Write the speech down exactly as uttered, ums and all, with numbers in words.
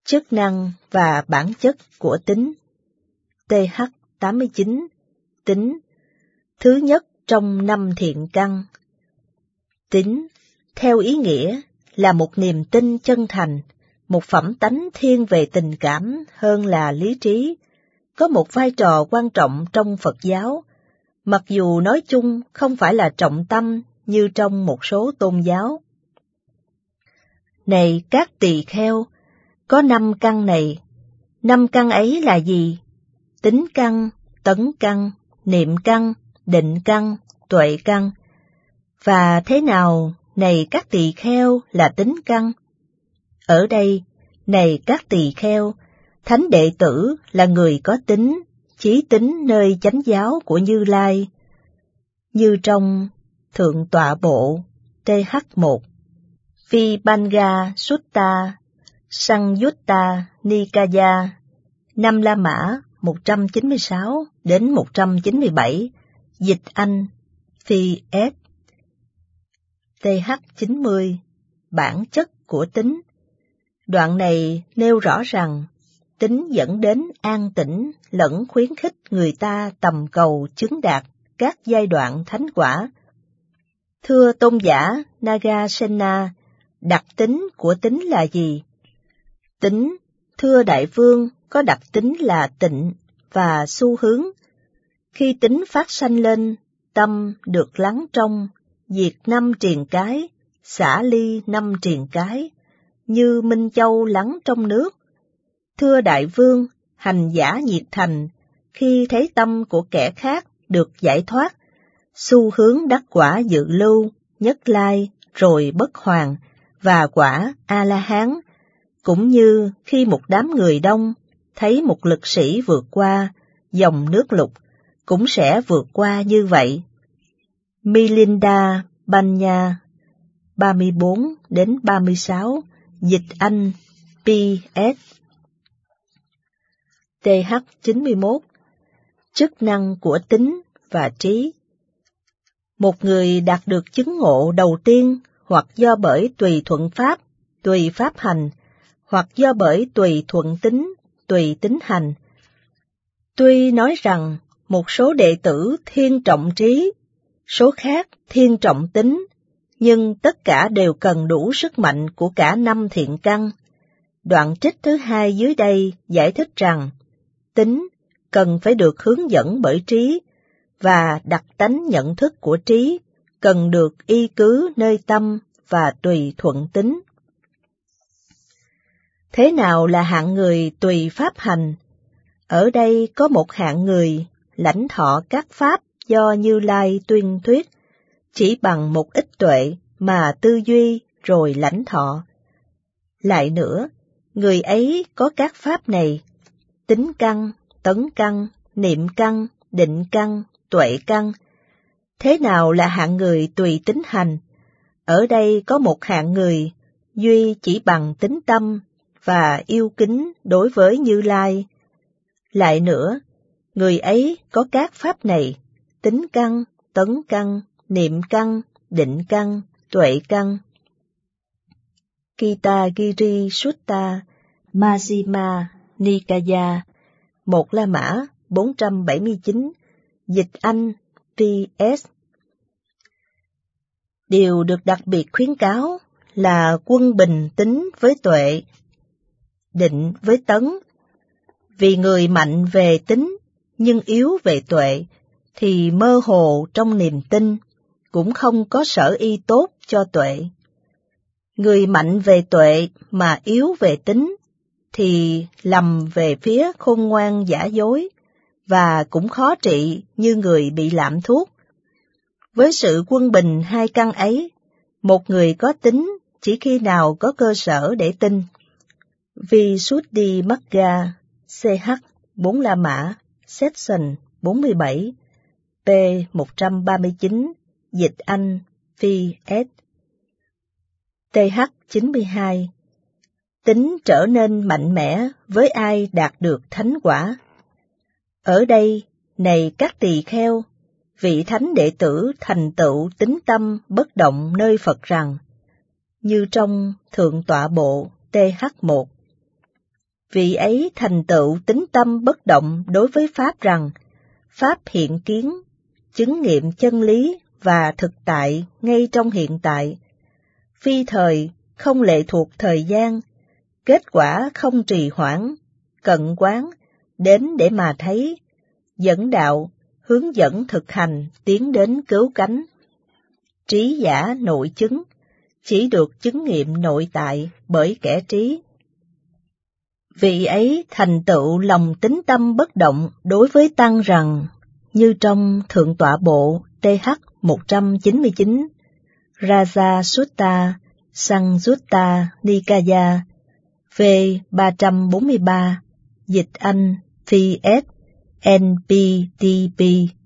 Chức năng và bản chất của tính. T H tám mươi chín. Tính. Thứ nhất trong năm thiện căn. Tính, theo ý nghĩa, là một niềm tin chân thành, một phẩm tánh thiên về tình cảm hơn là lý trí, có một vai trò quan trọng trong Phật giáo, mặc dù nói chung không phải là trọng tâm như trong một số tôn giáo. Này các tỳ kheo, có năm căn này. Năm căn ấy là gì? Tính căn, tấn căn, niệm căn, định căn, tuệ căn. Và thế nào, này các tỳ kheo, là tính căn? Ở đây, này các tỳ kheo, thánh đệ tử là người có tính, chí tính nơi chánh giáo của Như Lai. Như trong Thượng Tọa Bộ T H một, Vibhanga Sutta, Sangyutta Nikaya, năm La Mã một trăm chín mươi sáu đến một trăm chín mươi bảy, dịch Anh, Phi S. T H chín mươi, bản chất của tính. Đoạn này nêu rõ rằng, tính dẫn đến an tĩnh lẫn khuyến khích người ta tầm cầu chứng đạt các giai đoạn thánh quả. Thưa tôn giả Nagasena, đặc tính của tính là gì? Tính, thưa đại vương, có đặc tính là tịnh và xu hướng. Khi tính phát sanh lên, tâm được lắng trong, diệt năm triền cái, xả ly năm triền cái, như Minh Châu lắng trong nước. Thưa đại vương, hành giả nhiệt thành, khi thấy tâm của kẻ khác được giải thoát, xu hướng đắc quả dự lưu, nhất lai, rồi bất hoàn, và quả A-la-hán, cũng như khi một đám người đông thấy một lực sĩ vượt qua dòng nước lục, cũng sẽ vượt qua như vậy. Milinda Banya, ba mươi bốn đến ba mươi sáu, dịch Anh, P S. T H chín mươi mốt, chức năng của tính và trí. Một người đạt được chứng ngộ đầu tiên, hoặc do bởi tùy thuận pháp, tùy pháp hành, hoặc do bởi tùy thuận tính, tùy tính hành. Tuy nói rằng một số đệ tử thiên trọng trí, số khác thiên trọng tính, nhưng tất cả đều cần đủ sức mạnh của cả năm thiện căn. Đoạn trích thứ hai dưới đây giải thích rằng, tính cần phải được hướng dẫn bởi trí, và đặc tánh nhận thức của trí cần được y cứ nơi tâm và tùy thuận tính. Thế nào là hạng người tùy pháp hành? Ở đây có một hạng người lãnh thọ các pháp do Như Lai tuyên thuyết, chỉ bằng một ít tuệ mà tư duy rồi lãnh thọ. Lại nữa, người ấy có các pháp này: tính căn, tấn căn, niệm căn, định căn, tuệ căn. Thế nào là hạng người tùy tính hành? Ở đây có một hạng người duy chỉ bằng tính tâm và yêu kính đối với Như Lai. Lại nữa, người ấy có các pháp này: tính căn, tấn căn, niệm căn, định căn, tuệ căn. Kitagiri Sutta, Majjhima Nikaya, một La Mã bốn trăm bảy mươi chín, dịch Anh, P S. Điều được đặc biệt khuyến cáo là quân bình tính với tuệ, định với tấn. Vì người mạnh về tính nhưng yếu về tuệ, thì mơ hồ trong niềm tin, cũng không có sở y tốt cho tuệ. Người mạnh về tuệ mà yếu về tính, thì lầm về phía khôn ngoan giả dối, và cũng khó trị như người bị lạm thuốc. Với sự quân bình hai căn ấy, một người có tính chỉ khi nào có cơ sở để tin. Visuddhimagga, C H bốn La Mã, Section bốn mươi bảy, P một trăm ba mươi chín, dịch Anh, Phi S. T H chín mươi hai, tính trở nên mạnh mẽ với ai đạt được thánh quả. Ở đây, này các tỳ kheo, vị thánh đệ tử thành tựu tín tâm bất động nơi Phật rằng, như trong Thượng Tọa Bộ T H một, Vị ấy thành tựu tín tâm bất động đối với Pháp rằng, Pháp hiện kiến, chứng nghiệm chân lý và thực tại ngay trong hiện tại, phi thời, không lệ thuộc thời gian, kết quả không trì hoãn, cận quán, đến để mà thấy, dẫn đạo, hướng dẫn thực hành tiến đến cứu cánh. Trí giả nội chứng, chỉ được chứng nghiệm nội tại bởi kẻ trí. Vị ấy thành tựu lòng tín tâm bất động đối với Tăng rằng, như trong Thượng tọa bộ T H một trăm chín mươi chín, Raja Sutta Sanjutta Nikaya, V ba trăm bốn mươi ba, dịch Anh P S N P T P.